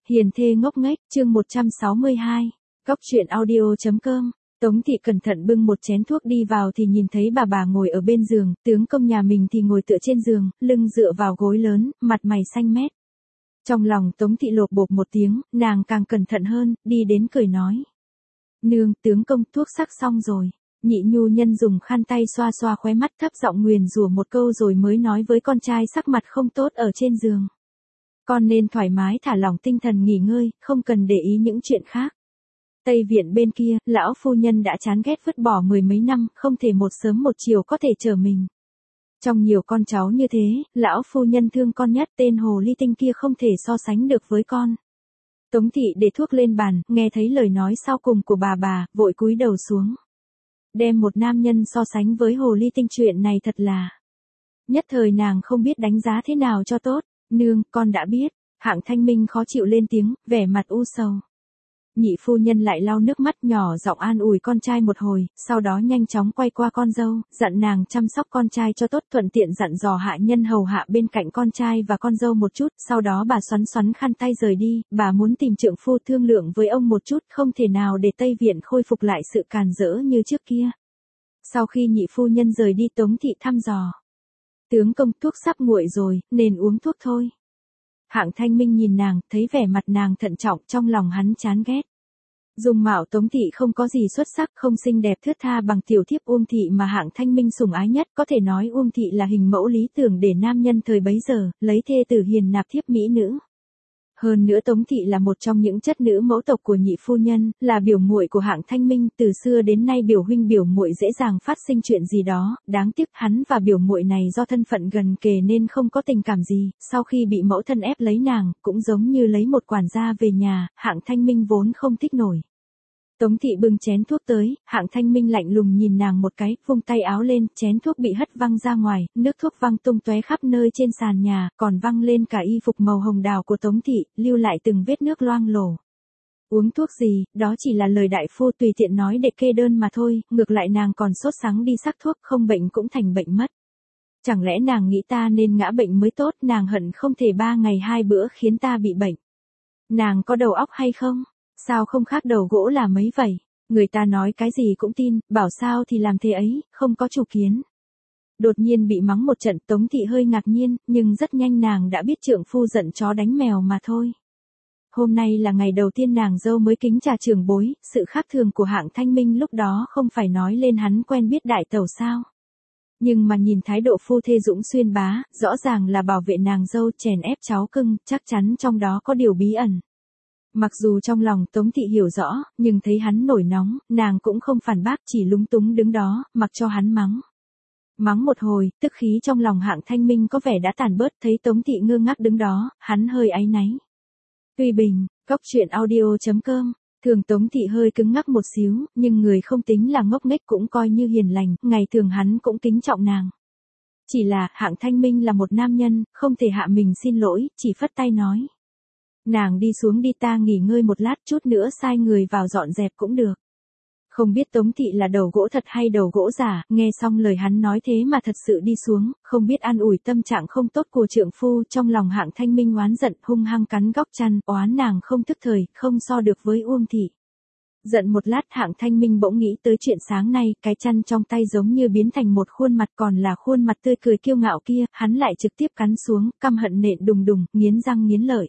Hiền thê ngốc nghếch, chương 162. Góc truyện audio.com. Tống thị cẩn thận bưng một chén thuốc đi vào thì nhìn thấy bà ngồi ở bên giường, tướng công nhà mình thì ngồi tựa trên giường, lưng dựa vào gối lớn, mặt mày xanh mét. Trong lòng Tống thị lột bột một tiếng, nàng càng cẩn thận hơn, đi đến cười nói. Nương, tướng công, thuốc sắc xong rồi. Nhị nhu nhân dùng khăn tay xoa xoa khóe mắt, thấp giọng nguyền rủa một câu rồi mới nói với con trai sắc mặt không tốt ở trên giường. Con nên thoải mái thả lỏng tinh thần nghỉ ngơi, không cần để ý những chuyện khác. Tây viện bên kia, lão phu nhân đã chán ghét vứt bỏ mười mấy năm, không thể một sớm một chiều có thể trở mình. Trong nhiều con cháu như thế, lão phu nhân thương con nhất, tên hồ ly tinh kia không thể so sánh được với con. Tống thị để thuốc lên bàn, nghe thấy lời nói sau cùng của bà, vội cúi đầu xuống. Đem một nam nhân so sánh với hồ ly tinh, chuyện này thật là. Nhất thời nàng không biết đánh giá thế nào cho tốt. Nương, con đã biết. Hạng Thanh Minh khó chịu lên tiếng, vẻ mặt u sầu. Nhị phu nhân lại lau nước mắt, nhỏ giọng an ủi con trai một hồi, sau đó nhanh chóng quay qua con dâu, dặn nàng chăm sóc con trai cho tốt, thuận tiện dặn dò hạ nhân hầu hạ bên cạnh con trai và con dâu một chút, sau đó bà xoắn khăn tay rời đi, bà muốn tìm trượng phu thương lượng với ông một chút, không thể nào để Tây Viện khôi phục lại sự càn rỡ như trước kia. Sau khi nhị phu nhân rời đi, Tống thị thăm dò. Tướng công, thuốc sắp nguội rồi, nên uống thuốc thôi. Hạng Thanh Minh nhìn nàng, thấy vẻ mặt nàng thận trọng, trong lòng hắn chán ghét. Dung mạo Tống thị không có gì xuất sắc, không xinh đẹp thướt tha bằng tiểu thiếp Uông thị mà Hạng Thanh Minh sủng ái nhất, có thể nói Uông thị là hình mẫu lý tưởng để nam nhân thời bấy giờ, lấy thê tử hiền nạp thiếp mỹ nữ. Hơn nữa Tống thị là một trong những chất nữ mẫu tộc của nhị phu nhân, là biểu muội của Hạng Thanh Minh, từ xưa đến nay biểu huynh biểu muội dễ dàng phát sinh chuyện gì đó, đáng tiếc hắn và biểu muội này do thân phận gần kề nên không có tình cảm gì, sau khi bị mẫu thân ép lấy nàng, cũng giống như lấy một quản gia về nhà, Hạng Thanh Minh vốn không thích nổi. Tống thị bưng chén thuốc tới, Hạng Thanh Minh lạnh lùng nhìn nàng một cái, vung tay áo lên, chén thuốc bị hất văng ra ngoài, nước thuốc văng tung tóe khắp nơi trên sàn nhà, còn văng lên cả y phục màu hồng đào của Tống thị, lưu lại từng vết nước loang lổ. Uống thuốc gì, đó chỉ là lời đại phu tùy tiện nói để kê đơn mà thôi, ngược lại nàng còn sốt sắng đi sắc thuốc, không bệnh cũng thành bệnh mất. Chẳng lẽ nàng nghĩ ta nên ngã bệnh mới tốt, nàng hận không thể 3 ngày 2 bữa khiến ta bị bệnh. Nàng có đầu óc hay không? Sao không khác đầu gỗ là mấy vậy? Người ta nói cái gì cũng tin, bảo sao thì làm thế ấy, không có chủ kiến. Đột nhiên bị mắng một trận, Tống thị hơi ngạc nhiên, nhưng rất nhanh nàng đã biết trượng phu giận chó đánh mèo mà thôi. Hôm nay là ngày đầu tiên nàng dâu mới kính trà trưởng bối, sự khác thường của Hạng Thanh Minh lúc đó không phải nói lên hắn quen biết đại tẩu sao. Nhưng mà nhìn thái độ phu thê dũng xuyên bá, rõ ràng là bảo vệ nàng dâu, chèn ép cháu cưng, chắc chắn trong đó có điều bí ẩn. Mặc dù trong lòng Tống thị hiểu rõ, nhưng thấy hắn nổi nóng, nàng cũng không phản bác, chỉ lúng túng đứng đó, mặc cho hắn mắng. Mắng một hồi, tức khí trong lòng Hạng Thanh Minh có vẻ đã tàn bớt, thấy Tống thị ngơ ngác đứng đó, hắn hơi áy náy. Tuy bình, góc truyện audio.com, thường Tống thị hơi cứng ngắc một xíu, nhưng người không tính là ngốc nghếch cũng coi như hiền lành, ngày thường hắn cũng kính trọng nàng. Chỉ là, Hạng Thanh Minh là một nam nhân, không thể hạ mình xin lỗi, chỉ phất tay nói. Nàng đi xuống đi, ta nghỉ ngơi một lát, chút nữa sai người vào dọn dẹp cũng được. Không biết Tống thị là đầu gỗ thật hay đầu gỗ giả, nghe xong lời hắn nói thế mà thật sự đi xuống, không biết an ủi tâm trạng không tốt của trượng phu, trong lòng Hạng Thanh Minh oán giận, hung hăng cắn góc chăn, oán nàng không thức thời, không so được với Uông thị. Giận một lát, Hạng Thanh Minh bỗng nghĩ tới chuyện sáng nay, cái chăn trong tay giống như biến thành một khuôn mặt, còn là khuôn mặt tươi cười kiêu ngạo kia, hắn lại trực tiếp cắn xuống, căm hận nện đùng đùng, nghiến răng nghiến lợi.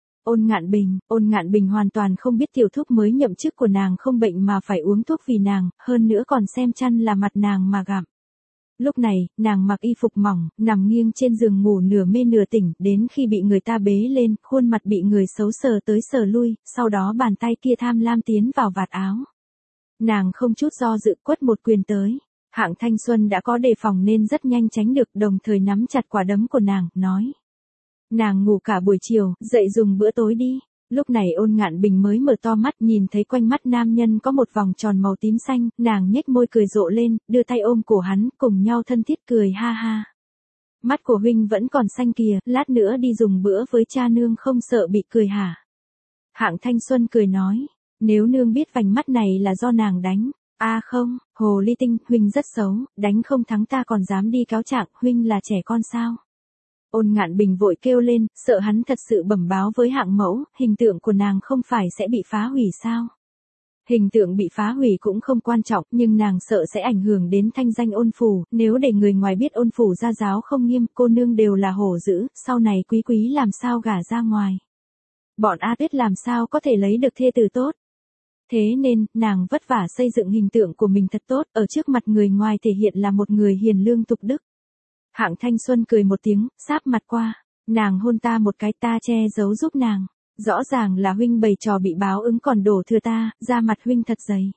Ôn Ngạn Bình hoàn toàn không biết tiểu thúc mới nhậm chức của nàng không bệnh mà phải uống thuốc vì nàng, hơn nữa còn xem chăn là mặt nàng mà gặm. Lúc này, nàng mặc y phục mỏng, nằm nghiêng trên giường ngủ nửa mê nửa tỉnh, đến khi bị người ta bế lên, khuôn mặt bị người xấu sờ tới sờ lui, sau đó bàn tay kia tham lam tiến vào vạt áo. Nàng không chút do dự quất một quyền tới. Hạng Thanh Xuân đã có đề phòng nên rất nhanh tránh được, đồng thời nắm chặt quả đấm của nàng, nói. Nàng ngủ cả buổi chiều, dậy dùng bữa tối đi. Lúc này Ôn Ngạn Bình mới mở to mắt, nhìn thấy quanh mắt nam nhân có một vòng tròn màu tím xanh, nàng nhếch môi cười rộ lên, đưa tay ôm cổ hắn, cùng nhau thân thiết cười ha ha. Mắt của huynh vẫn còn xanh kìa, lát nữa đi dùng bữa với cha nương không sợ bị cười hả? Hạng Thanh Xuân cười nói, nếu nương biết vành mắt này là do nàng đánh. À không, hồ ly tinh, huynh rất xấu, đánh không thắng ta còn dám đi cáo trạng, huynh là trẻ con sao? Ôn Ngạn Bình vội kêu lên, sợ hắn thật sự bẩm báo với hạng mẫu, hình tượng của nàng không phải sẽ bị phá hủy sao? Hình tượng bị phá hủy cũng không quan trọng, nhưng nàng sợ sẽ ảnh hưởng đến thanh danh Ôn phủ, nếu để người ngoài biết Ôn phủ gia giáo không nghiêm, cô nương đều là hổ dữ, sau này Quý Quý làm sao gả ra ngoài. Bọn A Tuyết làm sao có thể lấy được thê tử tốt. Thế nên, nàng vất vả xây dựng hình tượng của mình thật tốt, ở trước mặt người ngoài thể hiện là một người hiền lương tục đức. Hạng Thanh Xuân cười một tiếng, sáp mặt qua, nàng hôn ta một cái, ta che giấu giúp nàng. Rõ ràng là huynh bày trò bị báo ứng còn đổ thừa ta, da mặt huynh thật dày.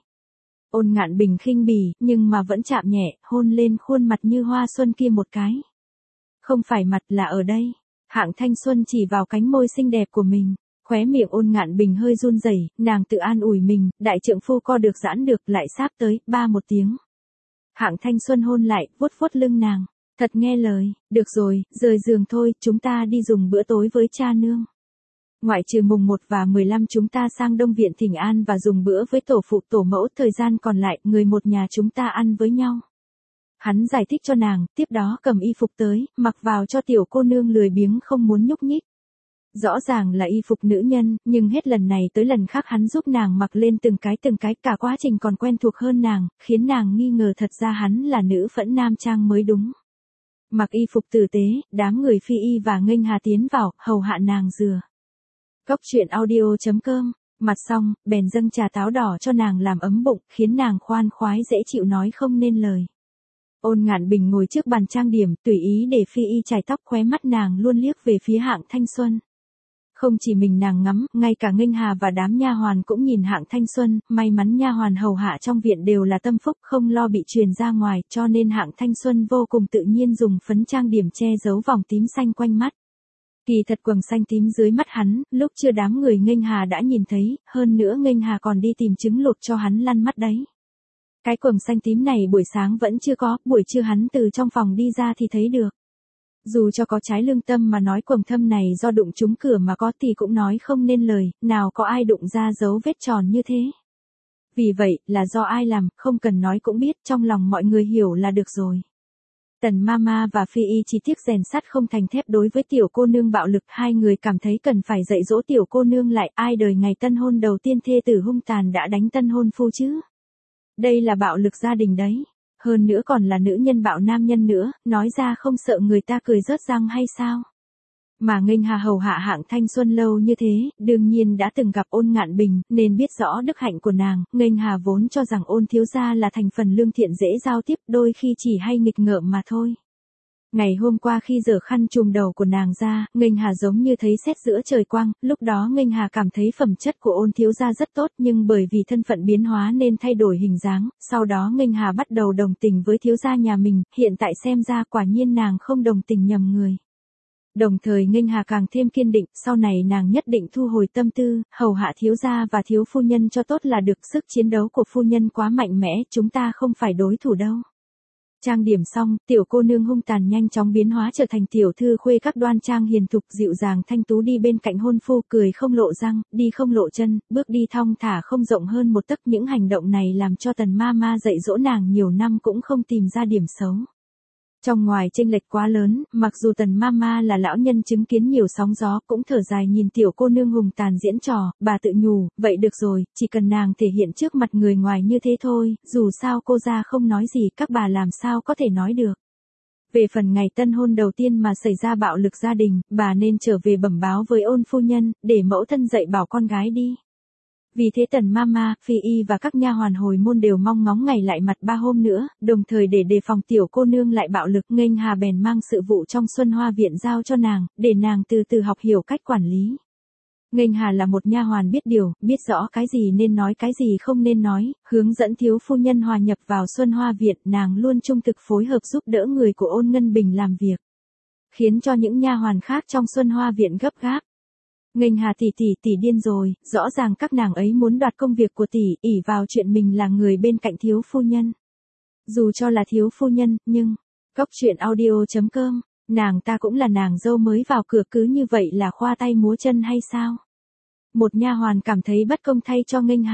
Ôn Ngạn Bình khinh bỉ, nhưng mà vẫn chạm nhẹ, hôn lên khuôn mặt như hoa xuân kia một cái. Không phải mặt là ở đây. Hạng Thanh Xuân chỉ vào cánh môi xinh đẹp của mình. Khóe miệng Ôn Ngạn Bình hơi run rẩy, nàng tự an ủi mình, đại trượng phu co được giãn được, lại sáp tới, ba một tiếng. Hạng Thanh Xuân hôn lại, vuốt vuốt lưng nàng. Thật nghe lời, được rồi, rời giường thôi, chúng ta đi dùng bữa tối với cha nương. Ngoại trừ mùng 1 và 15 chúng ta sang Đông Viện Thỉnh An và dùng bữa với tổ phụ tổ mẫu, thời gian còn lại, người một nhà chúng ta ăn với nhau. Hắn giải thích cho nàng, tiếp đó cầm y phục tới, mặc vào cho tiểu cô nương lười biếng không muốn nhúc nhích. Rõ ràng là y phục nữ nhân, nhưng hết lần này tới lần khác hắn giúp nàng mặc lên từng cái, cả quá trình còn quen thuộc hơn nàng, khiến nàng nghi ngờ thật ra hắn là nữ phẫn nam trang mới đúng. Mặc y phục tử tế, đám người Phi Y và Nghênh Hà tiến vào, hầu hạ nàng rửa. Cốc truyện audio.com, mặt xong, bèn dâng trà táo đỏ cho nàng làm ấm bụng, khiến nàng khoan khoái dễ chịu nói không nên lời. Ôn Ngạn Bình ngồi trước bàn trang điểm, tùy ý để Phi Y chải tóc, khóe mắt nàng luôn liếc về phía Hạng Thanh Xuân. Không chỉ mình nàng ngắm, ngay cả Nghênh Hà và đám nha hoàn cũng nhìn Hạng Thanh Xuân, may mắn nha hoàn hầu hạ trong viện đều là tâm phúc, không lo bị truyền ra ngoài, cho nên Hạng Thanh Xuân vô cùng tự nhiên dùng phấn trang điểm che giấu vòng tím xanh quanh mắt. Kỳ thật quầng xanh tím dưới mắt hắn, lúc chưa đám người Nghênh Hà đã nhìn thấy, hơn nữa Nghênh Hà còn đi tìm trứng lột cho hắn lăn mắt đấy. Cái quầng xanh tím này buổi sáng vẫn chưa có, buổi trưa hắn từ trong phòng đi ra thì thấy được. Dù cho có trái lương tâm mà nói quầng thâm này do đụng trúng cửa mà có thì cũng nói không nên lời, nào có ai đụng ra dấu vết tròn như thế. Vì vậy, là do ai làm, không cần nói cũng biết, trong lòng mọi người hiểu là được rồi. Tần Mama và Phi Y chỉ tiếc rèn sắt không thành thép đối với tiểu cô nương bạo lực, hai người cảm thấy cần phải dạy dỗ tiểu cô nương lại, ai đời ngày tân hôn đầu tiên thê tử hung tàn đã đánh tân hôn phu chứ. Đây là bạo lực gia đình đấy. Hơn nữa còn là nữ nhân bạo nam nhân nữa, nói ra không sợ người ta cười rớt răng hay sao? Mà Nghênh Hà hầu hạ Hạng Thanh Xuân lâu như thế, đương nhiên đã từng gặp Ôn Ngạn Bình, nên biết rõ đức hạnh của nàng. Nghênh Hà vốn cho rằng Ôn thiếu gia là thành phần lương thiện dễ giao tiếp, đôi khi chỉ hay nghịch ngợm mà thôi. Ngày hôm qua khi giở khăn trùm đầu của nàng ra, Nghênh Hà giống như thấy sét giữa trời quang, lúc đó Nghênh Hà cảm thấy phẩm chất của Ôn thiếu gia rất tốt, nhưng bởi vì thân phận biến hóa nên thay đổi hình dáng, sau đó Nghênh Hà bắt đầu đồng tình với thiếu gia nhà mình, hiện tại xem ra quả nhiên nàng không đồng tình nhầm người. Đồng thời Nghênh Hà càng thêm kiên định, sau này nàng nhất định thu hồi tâm tư, hầu hạ thiếu gia và thiếu phu nhân cho tốt là được, sức chiến đấu của phu nhân quá mạnh mẽ, chúng ta không phải đối thủ đâu. Trang điểm xong, tiểu cô nương hung tàn nhanh chóng biến hóa trở thành tiểu thư khuê các đoan trang hiền thục dịu dàng thanh tú đi bên cạnh hôn phu, cười không lộ răng, đi không lộ chân, bước đi thong thả không rộng hơn một tấc. Những hành động này làm cho Tần Mama dạy dỗ nàng nhiều năm cũng không tìm ra điểm xấu. Trong ngoài chênh lệch quá lớn, mặc dù Tần Mama là lão nhân chứng kiến nhiều sóng gió cũng thở dài nhìn tiểu cô nương hùng tàn diễn trò, bà tự nhủ, vậy được rồi, chỉ cần nàng thể hiện trước mặt người ngoài như thế thôi, dù sao cô ra không nói gì các bà làm sao có thể nói được. Về phần ngày tân hôn đầu tiên mà xảy ra bạo lực gia đình, bà nên trở về bẩm báo với Ôn phu nhân, để mẫu thân dạy bảo con gái đi. Vì thế Tần Mama, Phi Y và các nha hoàn hồi môn đều mong ngóng ngày lại mặt 3 hôm nữa, đồng thời để đề phòng tiểu cô nương lại bạo lực. Nghênh Hà bèn mang sự vụ trong Xuân Hoa viện giao cho nàng, để nàng từ từ học hiểu cách quản lý. Nghênh Hà là một nha hoàn biết điều, biết rõ cái gì nên nói cái gì không nên nói, hướng dẫn thiếu phu nhân hòa nhập vào Xuân Hoa viện, nàng luôn trung thực phối hợp giúp đỡ người của Ôn Ngân Bình làm việc, khiến cho những nha hoàn khác trong Xuân Hoa viện gấp gáp. Nghênh Hà tỷ điên rồi, rõ ràng các nàng ấy muốn đoạt công việc của tỷ, ỷ vào chuyện mình là người bên cạnh thiếu phu nhân. Dù cho là thiếu phu nhân, nhưng, cốc truyện audio.com, nàng ta cũng là nàng dâu mới vào cửa, cứ như vậy là khoa tay múa chân hay sao? Một nha hoàn cảm thấy bất công thay cho Nghênh Hà.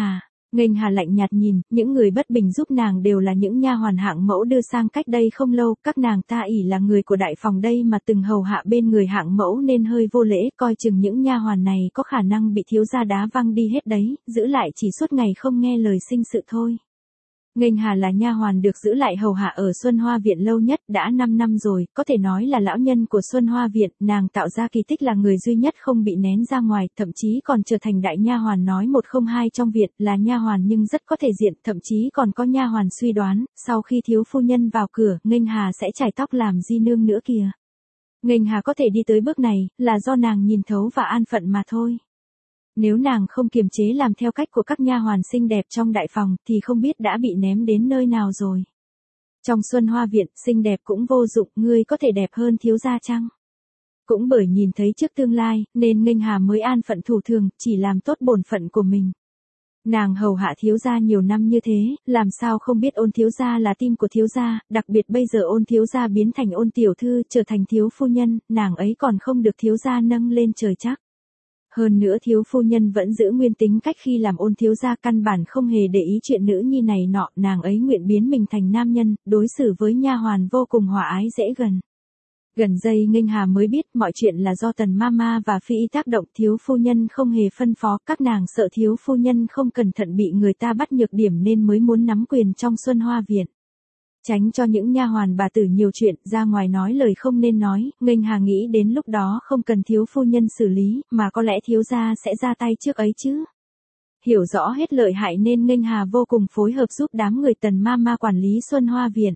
Nghênh Hà lạnh nhạt nhìn, những người bất bình giúp nàng đều là những nha hoàn hạng mẫu đưa sang cách đây không lâu, các nàng ta ỷ là người của đại phòng đây mà từng hầu hạ bên người hạng mẫu nên hơi vô lễ, coi chừng những nha hoàn này có khả năng bị thiếu gia đá văng đi hết đấy, giữ lại chỉ suốt ngày không nghe lời sinh sự thôi. Nghênh Hà là nha hoàn được giữ lại hầu hạ ở Xuân Hoa Viện lâu nhất, đã 5 năm rồi, có thể nói là lão nhân của Xuân Hoa Viện, nàng tạo ra kỳ tích là người duy nhất không bị nén ra ngoài, thậm chí còn trở thành đại nha hoàn nói một không hai trong viện, là nha hoàn nhưng rất có thể diện, thậm chí còn có nha hoàn suy đoán, sau khi thiếu phu nhân vào cửa, Nghênh Hà sẽ chải tóc làm di nương nữa kìa. Nghênh Hà có thể đi tới bước này, là do nàng nhìn thấu và an phận mà thôi. Nếu nàng không kiềm chế làm theo cách của các nha hoàn xinh đẹp trong đại phòng thì không biết đã bị ném đến nơi nào rồi. Trong Xuân Hoa Viện, xinh đẹp cũng vô dụng, ngươi có thể đẹp hơn thiếu gia chăng? Cũng bởi nhìn thấy trước tương lai, nên Nghênh Hà mới an phận thủ thường, chỉ làm tốt bổn phận của mình. Nàng hầu hạ thiếu gia nhiều năm như thế, làm sao không biết Ôn thiếu gia là tim của thiếu gia, đặc biệt bây giờ Ôn thiếu gia biến thành Ôn tiểu thư, trở thành thiếu phu nhân, nàng ấy còn không được thiếu gia nâng lên trời chắc. Hơn nữa thiếu phu nhân vẫn giữ nguyên tính cách khi làm Ôn thiếu gia, căn bản không hề để ý chuyện nữ nhi này nọ, nàng ấy nguyện biến mình thành nam nhân, đối xử với nha hoàn vô cùng hòa ái dễ gần. Gần đây Nghênh Hà mới biết mọi chuyện là do Tần Mama và Phi Y tác động, thiếu phu nhân không hề phân phó, các nàng sợ thiếu phu nhân không cẩn thận bị người ta bắt nhược điểm nên mới muốn nắm quyền trong Xuân Hoa Viện. Tránh cho những nha hoàn bà tử nhiều chuyện, ra ngoài nói lời không nên nói, Nghênh Hà nghĩ đến lúc đó không cần thiếu phu nhân xử lý, mà có lẽ thiếu gia sẽ ra tay trước ấy chứ. Hiểu rõ hết lợi hại nên Nghênh Hà vô cùng phối hợp giúp đám người Tần Mama quản lý Xuân Hoa Viện.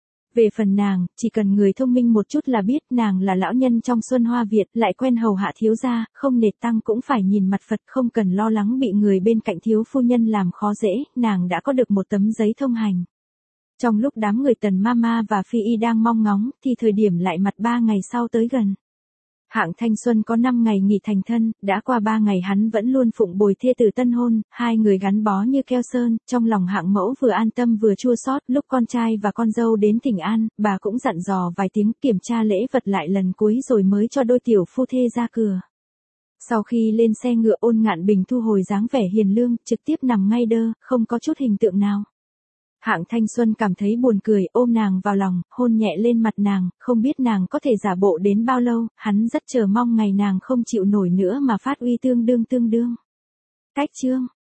Về phần nàng, chỉ cần người thông minh một chút là biết nàng là lão nhân trong Xuân Hoa Viện, lại quen hầu hạ thiếu gia, không nể tăng cũng phải nhìn mặt Phật, không cần lo lắng bị người bên cạnh thiếu phu nhân làm khó dễ, nàng đã có được một tấm giấy thông hành. Trong lúc đám người Tần Mama và Phi Y đang mong ngóng, thì thời điểm lại mặt 3 ngày sau tới gần. Hạng Thanh Xuân có 5 ngày nghỉ thành thân, đã qua 3 ngày hắn vẫn luôn phụng bồi thê tử tân hôn, hai người gắn bó như keo sơn, trong lòng hạng mẫu vừa an tâm vừa chua xót. Lúc con trai và con dâu đến Thỉnh An, bà cũng dặn dò vài tiếng, kiểm tra lễ vật lại lần cuối rồi mới cho đôi tiểu phu thê ra cửa. Sau khi lên xe ngựa, Ôn Ngạn Bình thu hồi dáng vẻ hiền lương, trực tiếp nằm ngay đơ, không có chút hình tượng nào. Hạng Thanh Xuân cảm thấy buồn cười, ôm nàng vào lòng, hôn nhẹ lên mặt nàng, không biết nàng có thể giả bộ đến bao lâu, hắn rất chờ mong ngày nàng không chịu nổi nữa mà phát uy tương đương. Cách chương